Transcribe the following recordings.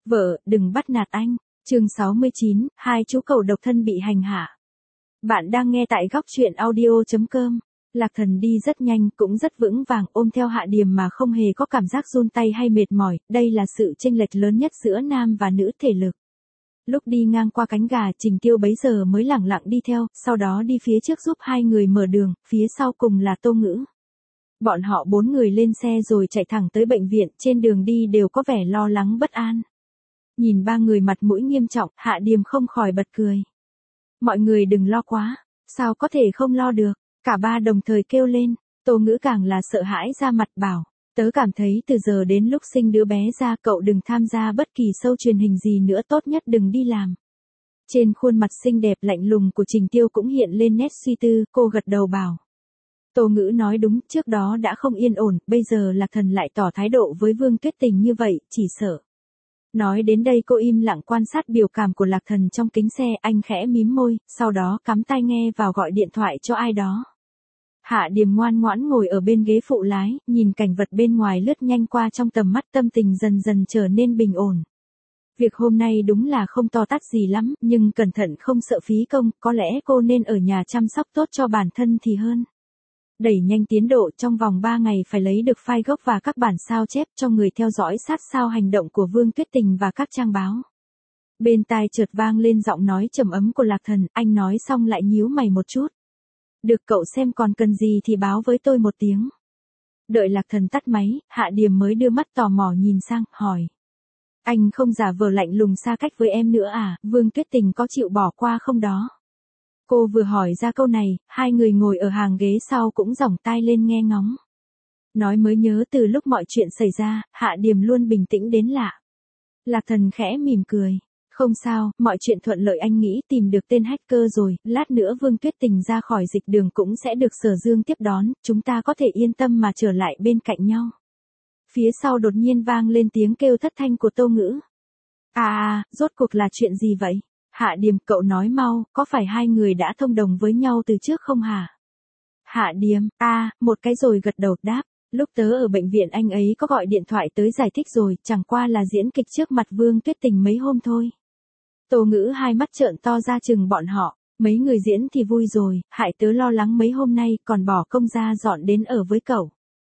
Vợ, đừng bắt nạt anh. Chương 69, hai chú cẩu độc thân bị hành hạ. Bạn đang nghe tại góc truyện audio.com. Lạc Thần đi rất nhanh, cũng rất vững vàng, ôm theo Hạ Điềm mà không hề có cảm giác run tay hay mệt mỏi, đây là sự chênh lệch lớn nhất giữa nam và nữ thể lực. Lúc đi ngang qua cánh gà, Trình Tiêu bấy giờ mới lẳng lặng đi theo, sau đó đi phía trước giúp hai người mở đường, phía sau cùng là Tô Ngữ. Bọn họ 4 người lên xe rồi chạy thẳng tới bệnh viện, trên đường đi đều có vẻ lo lắng bất an. Nhìn ba người mặt mũi nghiêm trọng, Hạ Điềm không khỏi bật cười. Mọi người đừng lo quá, sao có thể không lo được, cả ba đồng thời kêu lên. Tô Ngữ càng là sợ hãi ra mặt bảo, tớ cảm thấy từ giờ đến lúc sinh đứa bé ra cậu đừng tham gia bất kỳ show truyền hình gì nữa, tốt nhất đừng đi làm. Trên khuôn mặt xinh đẹp lạnh lùng của Trình Tiêu cũng hiện lên nét suy tư, cô gật đầu bảo. Tô Ngữ nói đúng, trước đó đã không yên ổn, bây giờ Lạc Thần lại tỏ thái độ với Vương Tuyết Tình như vậy, chỉ sợ. Nói đến đây cô im lặng quan sát biểu cảm của Lạc Thần trong kính xe, anh khẽ mím môi, sau đó cắm tai nghe vào gọi điện thoại cho ai đó. Hạ Điềm ngoan ngoãn ngồi ở bên ghế phụ lái, nhìn cảnh vật bên ngoài lướt nhanh qua trong tầm mắt, tâm tình dần dần trở nên bình ổn. Việc hôm nay đúng là không to tát gì lắm, nhưng cẩn thận không sợ phí công, có lẽ cô nên ở nhà chăm sóc tốt cho bản thân thì hơn. Đẩy nhanh tiến độ, trong vòng 3 ngày phải lấy được file gốc và các bản sao chép cho người theo dõi sát sao hành động của Vương Tuyết Tình và các trang báo. Bên tai chợt vang lên giọng nói trầm ấm của Lạc Thần, anh nói xong lại nhíu mày một chút. Được, cậu xem còn cần gì thì báo với tôi một tiếng. Đợi Lạc Thần tắt máy, Hạ Điềm mới đưa mắt tò mò nhìn sang, hỏi. Anh không giả vờ lạnh lùng xa cách với em nữa à, Vương Tuyết Tình có chịu bỏ qua không đó? Cô vừa hỏi ra câu này, hai người ngồi ở hàng ghế sau cũng giỏng tai lên nghe ngóng. Nói mới nhớ từ lúc mọi chuyện xảy ra, Hạ Điềm luôn bình tĩnh đến lạ. Lạc Thần khẽ mỉm cười. Không sao, mọi chuyện thuận lợi, anh nghĩ tìm được tên hacker rồi, lát nữa Vương Tuyết Tình ra khỏi dịch đường cũng sẽ được Sở Dương tiếp đón, chúng ta có thể yên tâm mà trở lại bên cạnh nhau. Phía sau đột nhiên vang lên tiếng kêu thất thanh của Tô Ngữ. Rốt cuộc là chuyện gì vậy? Hạ Điềm, cậu nói mau, có phải hai người đã thông đồng với nhau từ trước không hả? Hạ Điềm, một cái rồi gật đầu đáp. Lúc tớ ở bệnh viện anh ấy có gọi điện thoại tới giải thích rồi, chẳng qua là diễn kịch trước mặt Vương Tuyết Tình mấy hôm thôi. Tô Ngữ hai mắt trợn to ra chừng bọn họ, mấy người diễn thì vui rồi, hại tớ lo lắng mấy hôm nay còn bỏ công ra dọn đến ở với cậu.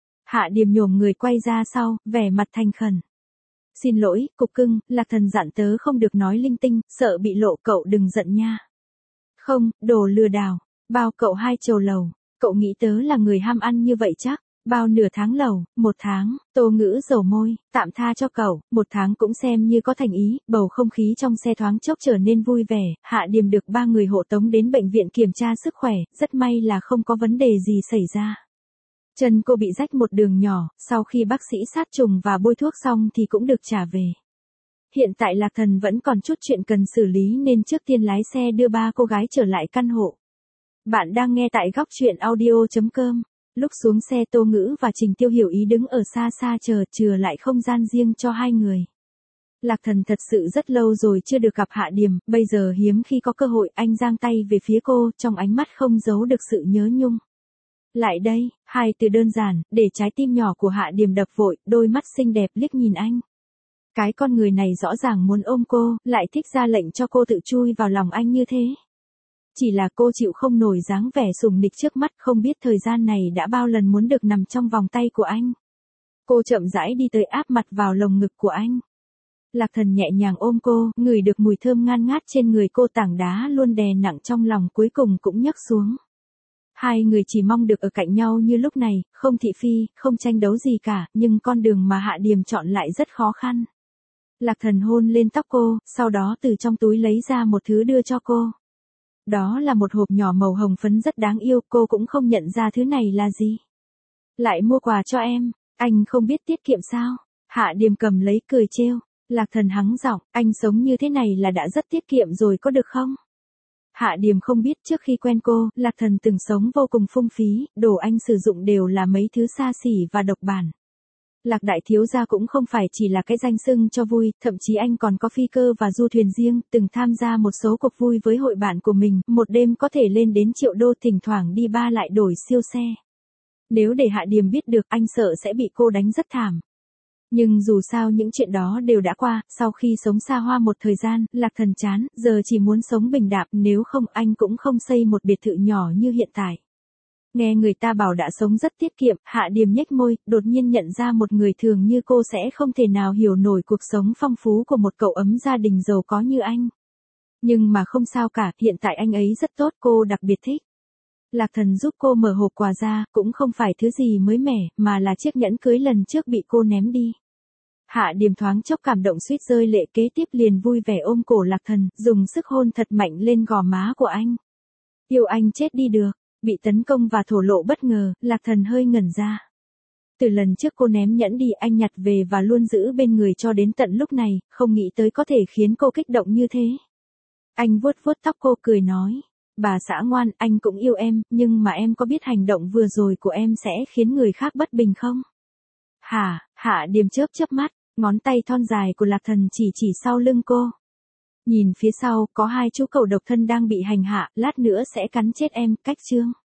Hạ Điềm nhổm người quay ra sau, vẻ mặt thành khẩn. Xin lỗi, cục cưng, Lạc Thần dặn tớ không được nói linh tinh, sợ bị lộ, cậu đừng giận nha. Không, đồ lừa đảo, bao cậu 2 chầu lầu, cậu nghĩ tớ là người ham ăn như vậy chắc, bao nửa tháng lầu, 1 tháng, Tô Ngữ dầu môi, tạm tha cho cậu, 1 tháng cũng xem như có thành ý, bầu không khí trong xe thoáng chốc trở nên vui vẻ, Hạ Điềm được 3 người hộ tống đến bệnh viện kiểm tra sức khỏe, rất may là không có vấn đề gì xảy ra. Chân cô bị rách một đường nhỏ, sau khi bác sĩ sát trùng và bôi thuốc xong thì cũng được trả về. Hiện tại Lạc Thần vẫn còn chút chuyện cần xử lý nên trước tiên lái xe đưa 3 cô gái trở lại căn hộ. Bạn đang nghe tại góc truyện audio.com. Lúc xuống xe Tô Ngữ và Trình Tiêu hiểu ý đứng ở xa xa chừa lại không gian riêng cho hai người. Lạc Thần thật sự rất lâu rồi chưa được gặp Hạ Điềm, bây giờ hiếm khi có cơ hội, anh giang tay về phía cô, trong ánh mắt không giấu được sự nhớ nhung. Lại đây, 2 từ đơn giản, để trái tim nhỏ của Hạ Điềm đập vội, đôi mắt xinh đẹp liếc nhìn anh. Cái con người này rõ ràng muốn ôm cô, lại thích ra lệnh cho cô tự chui vào lòng anh như thế. Chỉ là cô chịu không nổi dáng vẻ sủng nịch trước mắt, không biết thời gian này đã bao lần muốn được nằm trong vòng tay của anh. Cô chậm rãi đi tới áp mặt vào lồng ngực của anh. Lạc Thần nhẹ nhàng ôm cô, ngửi được mùi thơm ngan ngát trên người cô, tảng đá luôn đè nặng trong lòng cuối cùng cũng nhấc xuống. Hai người chỉ mong được ở cạnh nhau như lúc này, không thị phi, không tranh đấu gì cả, nhưng con đường mà Hạ Điềm chọn lại rất khó khăn. Lạc Thần hôn lên tóc cô, sau đó từ trong túi lấy ra một thứ đưa cho cô. Đó là một hộp nhỏ màu hồng phấn rất đáng yêu, cô cũng không nhận ra thứ này là gì. Lại mua quà cho em, anh không biết tiết kiệm sao? Hạ Điềm cầm lấy cười trêu. Lạc Thần hắng giọng, anh sống như thế này là đã rất tiết kiệm rồi có được không? Hạ Điềm không biết trước khi quen cô, Lạc Thần từng sống vô cùng phung phí, đồ anh sử dụng đều là mấy thứ xa xỉ và độc bản. Lạc đại thiếu gia cũng không phải chỉ là cái danh xưng cho vui, thậm chí anh còn có phi cơ và du thuyền riêng, từng tham gia một số cuộc vui với hội bạn của mình, một đêm có thể lên đến triệu đô, thỉnh thoảng đi ba lại đổi siêu xe. Nếu để Hạ Điềm biết được, anh sợ sẽ bị cô đánh rất thảm. Nhưng dù sao những chuyện đó đều đã qua, sau khi sống xa hoa một thời gian, Lạc Thần chán, giờ chỉ muốn sống bình đạm, nếu không anh cũng không xây một biệt thự nhỏ như hiện tại. Nghe người ta bảo đã sống rất tiết kiệm, Hạ Điềm nhếch môi, đột nhiên nhận ra một người thường như cô sẽ không thể nào hiểu nổi cuộc sống phong phú của một cậu ấm gia đình giàu có như anh. Nhưng mà không sao cả, hiện tại anh ấy rất tốt, cô đặc biệt thích. Lạc Thần giúp cô mở hộp quà ra, cũng không phải thứ gì mới mẻ, mà là chiếc nhẫn cưới lần trước bị cô ném đi. Hạ Điềm thoáng chốc cảm động suýt rơi lệ, kế tiếp liền vui vẻ ôm cổ Lạc Thần, dùng sức hôn thật mạnh lên gò má của anh. Yêu anh chết đi được, bị tấn công và thổ lộ bất ngờ, Lạc Thần hơi ngẩn ra. Từ lần trước cô ném nhẫn đi anh nhặt về và luôn giữ bên người cho đến tận lúc này, không nghĩ tới có thể khiến cô kích động như thế. Anh vuốt vuốt tóc cô cười nói. Bà xã ngoan, anh cũng yêu em, nhưng mà em có biết hành động vừa rồi của em sẽ khiến người khác bất bình không? Hả, Hạ Điềm chớp chớp mắt, ngón tay thon dài của Lạc Thần chỉ sau lưng cô. Nhìn phía sau, có hai chú cẩu độc thân đang bị hành hạ, lát nữa sẽ cắn chết em, cách chương.